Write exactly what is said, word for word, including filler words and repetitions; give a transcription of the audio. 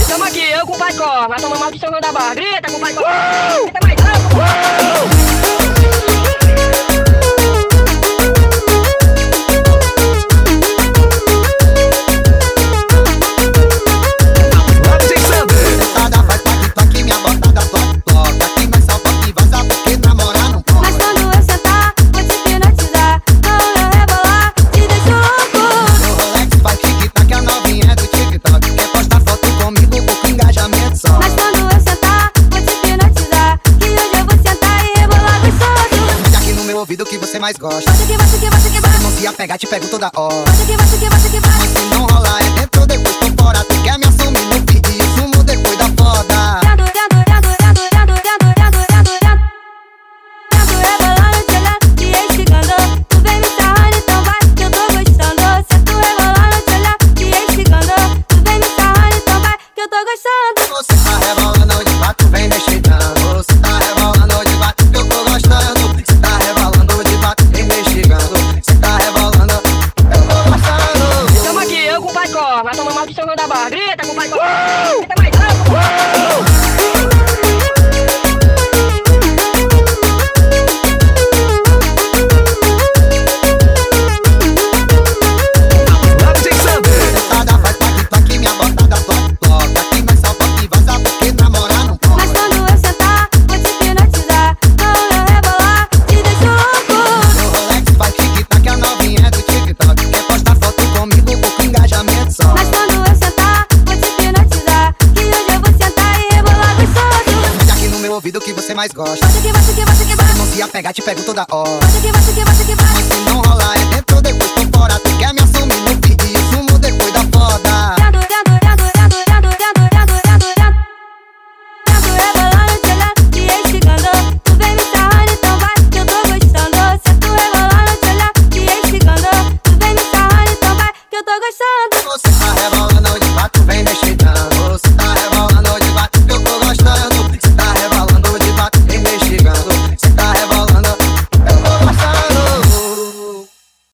Tamo aqui, eu com o pai Cor, nós tomamos mal de São João da Barra. Grita com o pai Cor. Grita mais alto. Mas quando eu sentar, vou te hipnotizar, que hoje eu vou sentar e rebolar gostoso. Diz aqui no meu ouvido o que você mais gosta. Você que vai, você que vai, você que vai. Se não se apegar, te pego toda hora. Você que vai, você que vai, você que vai. Mas se não rolar, é dentro, depois tô fora. Tu quer me assumir no vídeo e sumo depois da foda. Dentro, dentro, dentro, dentro, dentro, dentro, dentro, dentro, dentro. Dentro rebolando, te olhando e esticando. Tu vem me sarrando, então vai, que eu tô gostando. Se tu rebolando, te olhando e esticando. Tu vem me sarrando, então vai, que eu tô gostando. Você tá rebolando de fato, vem mexicando. Você tá rebolando de fato, que eu tô gostando. Você tá rebolando de fato, vem mexicando. Você tá rebolando, eu tô gostando. Tamo aqui, eu com o pai Cor, nós tomamos mal de São João da Barra. Grita com o pai Cor. Grita mais alto. Sentada vai toque, toque, minha botada toque, toque. Aqui nós só pode vazar porque namorar não pode. Mas quando eu sentar, vou te hipnotizar, quando eu rebolar, te deixo louco. Meu Rolex vai tic-tac, a novinha é do TikTok. Quer postar foto comigo, pouco engajamento só. Mas quando eu sentar, vou te hipnotizar, que hoje eu vou sentar e rebolar gostoso. Diz aqui no meu ouvido o que você mais gosta. Você que vai, você que vai, você que vai. Se não se apegar, te pego toda hora. Você que vai, você que vai, você que vai. Mas se não rolar, é dentro, depois tô fora. Tu quer me assumir no vídeo e sumo depois da foda. Dentro, dentro, dentro, dentro, dentro, dentro, dentro, dentro, dentro. Dentro rebolando, te olhando e esticando. Tu vem me sarrando, então vai, que eu tô gostando. Se tu rebolando, te olhando e esticando. Tu vem me sarrando, então vai, que eu tô gostando. Você tá rebolando de fato, vem mexicando. Você